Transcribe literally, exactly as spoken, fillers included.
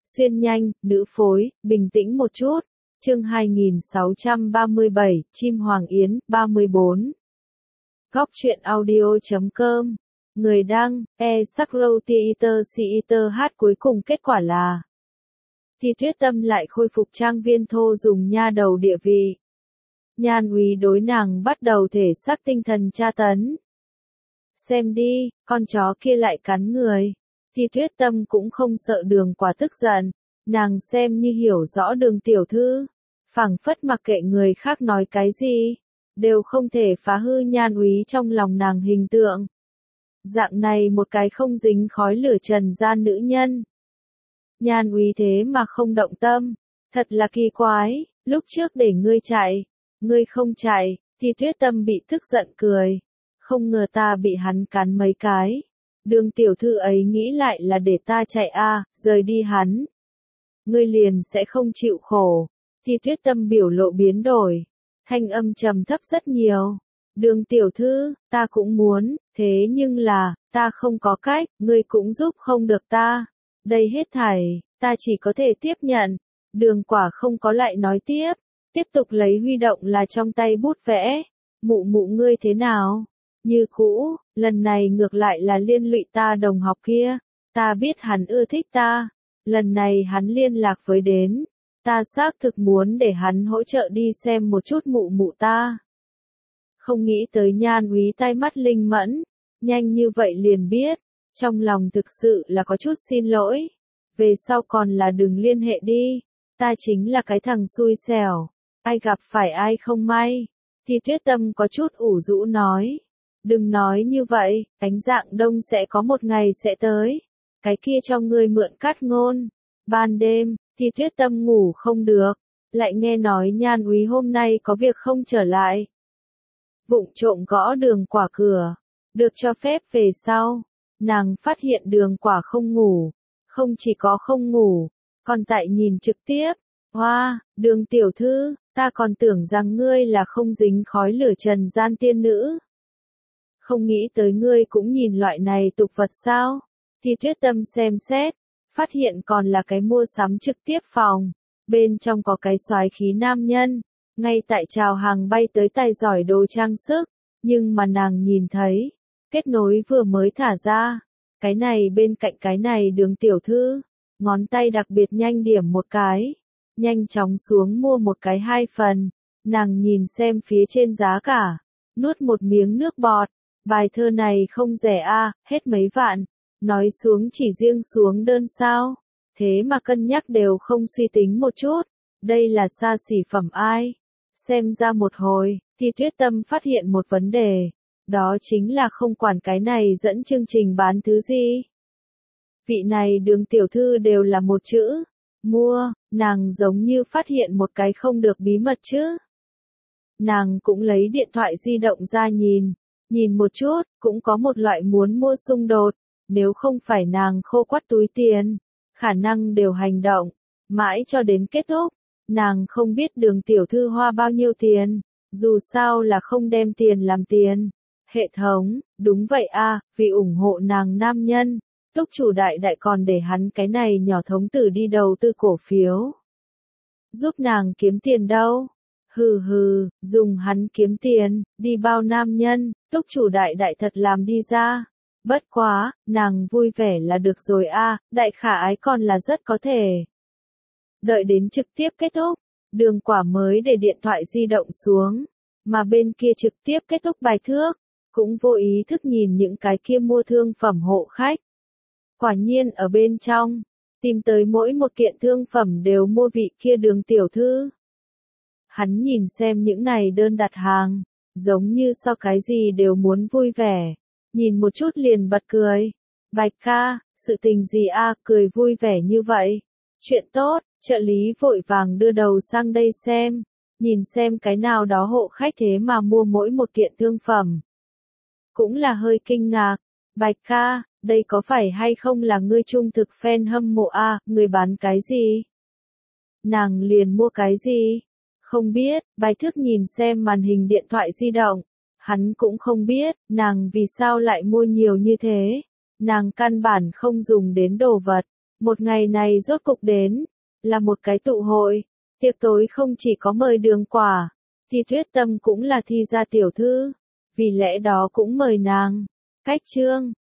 Xuyên nhanh, nữ phối, bình tĩnh một chút. Chương hai nghìn sáu trăm ba mươi bảy, Chim Hoàng Yến, ba mươi bốn. Góc truyện audio chấm com. Người đăng, e Sakro Theater Theater hát cuối cùng kết quả là Thi Tuyết Tâm lại khôi phục trang viên thô dùng nha đầu địa vị. Nhan Úy đối nàng bắt đầu thể xác tinh thần tra tấn. Xem đi, con chó kia lại cắn người. Thi Tuyết Tâm cũng không sợ Đường Quả tức giận, nàng xem như hiểu rõ Đường tiểu thư, phảng phất mặc kệ người khác nói cái gì, đều không thể phá hư Nhan Úy trong lòng nàng hình tượng. Dạng này một cái không dính khói lửa trần gian nữ nhân. Nhan Úy thế mà không động tâm, thật là kỳ quái, lúc trước để ngươi chạy, ngươi không chạy. Thi Tuyết Tâm bị tức giận cười, không ngờ ta bị hắn cắn mấy cái. Đường tiểu thư ấy nghĩ lại là để ta chạy a, à, rời đi hắn. Ngươi liền sẽ không chịu khổ. Thi Tuyết Tâm biểu lộ biến đổi, thanh âm trầm thấp rất nhiều. Đường tiểu thư, ta cũng muốn, thế nhưng là, ta không có cách, ngươi cũng giúp không được ta. Đây hết thảy, ta chỉ có thể tiếp nhận. Đường Quả không có lại nói tiếp, tiếp tục lấy huy động là trong tay bút vẽ. Mụ mụ ngươi thế nào? Như cũ, lần này ngược lại là liên lụy ta đồng học kia, ta biết hắn ưa thích ta, lần này hắn liên lạc với đến, ta xác thực muốn để hắn hỗ trợ đi xem một chút mụ mụ ta. Không nghĩ tới Nhan Úy tai mắt linh mẫn, nhanh như vậy liền biết, trong lòng thực sự là có chút xin lỗi, về sau còn là đừng liên hệ đi, ta chính là cái thằng xui xẻo, ai gặp phải ai không may. Thi Tuyết Tâm có chút ủ rũ nói. Đừng nói như vậy, ánh dạng đông sẽ có một ngày sẽ tới. Cái kia cho ngươi mượn cát ngôn. Ban đêm, Thi Tuyết Tâm ngủ không được. Lại nghe nói Nhan Úy hôm nay có việc không trở lại. Vụng trộm gõ Đường Quả cửa. Được cho phép về sau. Nàng phát hiện Đường Quả không ngủ. Không chỉ có không ngủ, còn tại nhìn trực tiếp. Hoa, wow, Đường tiểu thư, ta còn tưởng rằng ngươi là không dính khói lửa trần gian tiên nữ. Không nghĩ tới ngươi cũng nhìn loại này tục vật sao? Thi Tuyết Tâm xem xét, phát hiện còn là cái mua sắm trực tiếp phòng. Bên trong có cái soái khí nam nhân, ngay tại chào hàng bay tới tay giỏi đồ trang sức, nhưng mà nàng nhìn thấy, kết nối vừa mới thả ra. Cái này bên cạnh cái này Đường tiểu thư, ngón tay đặc biệt nhanh điểm một cái, nhanh chóng xuống mua một cái hai phần. Nàng nhìn xem phía trên giá cả, nuốt một miếng nước bọt. Bài thơ này không rẻ a, à, hết mấy vạn. Nói xuống chỉ riêng xuống đơn sao. Thế mà cân nhắc đều không suy tính một chút. Đây là xa xỉ phẩm ai. Xem ra một hồi, Thi Tuyết Tâm phát hiện một vấn đề. Đó chính là không quản cái này dẫn chương trình bán thứ gì. Vị này Đường tiểu thư đều là một chữ. Mua, nàng giống như phát hiện một cái không được bí mật chứ. Nàng cũng lấy điện thoại di động ra nhìn. Nhìn một chút, cũng có một loại muốn mua xung đột, nếu không phải nàng khô quắt túi tiền, khả năng đều hành động, mãi cho đến kết thúc, nàng không biết Đường tiểu thư hoa bao nhiêu tiền, dù sao là không đem tiền làm tiền. Hệ thống, đúng vậy a, vì ủng hộ nàng nam nhân, Túc chủ đại đại còn để hắn cái này nhỏ thống tử đi đầu tư cổ phiếu. Giúp nàng kiếm tiền đâu? Hừ hừ, dùng hắn kiếm tiền, đi bao nam nhân, Túc chủ đại đại thật làm đi ra. Bất quá, nàng vui vẻ là được rồi a, à, đại khả ái còn là rất có thể. Đợi đến trực tiếp kết thúc, Đường Quả mới để điện thoại di động xuống, mà bên kia trực tiếp kết thúc bài thước, cũng vô ý thức nhìn những cái kia mua thương phẩm hộ khách. Quả nhiên ở bên trong, tìm tới mỗi một kiện thương phẩm đều mua vị kia Đường tiểu thư. Hắn nhìn xem những này đơn đặt hàng, giống như so cái gì đều muốn vui vẻ, nhìn một chút liền bật cười. Bạch ca, sự tình gì a, à, cười vui vẻ như vậy? Chuyện tốt, trợ lý vội vàng đưa đầu sang đây xem, nhìn xem cái nào đó hộ khách thế mà mua mỗi một kiện thương phẩm. Cũng là hơi kinh ngạc, Bạch ca, đây có phải hay không là ngươi trung thực fan hâm mộ a, à, người bán cái gì? Nàng liền mua cái gì? Không biết, Bài Thước nhìn xem màn hình điện thoại di động. Hắn cũng không biết, nàng vì sao lại mua nhiều như thế. Nàng căn bản không dùng đến đồ vật. Một ngày này rốt cục đến, là một cái tụ hội, tiệc tối không chỉ có mời Đường Quả, thì Tuyết Tâm cũng là Thi gia tiểu thư, vì lẽ đó cũng mời nàng. Cách chương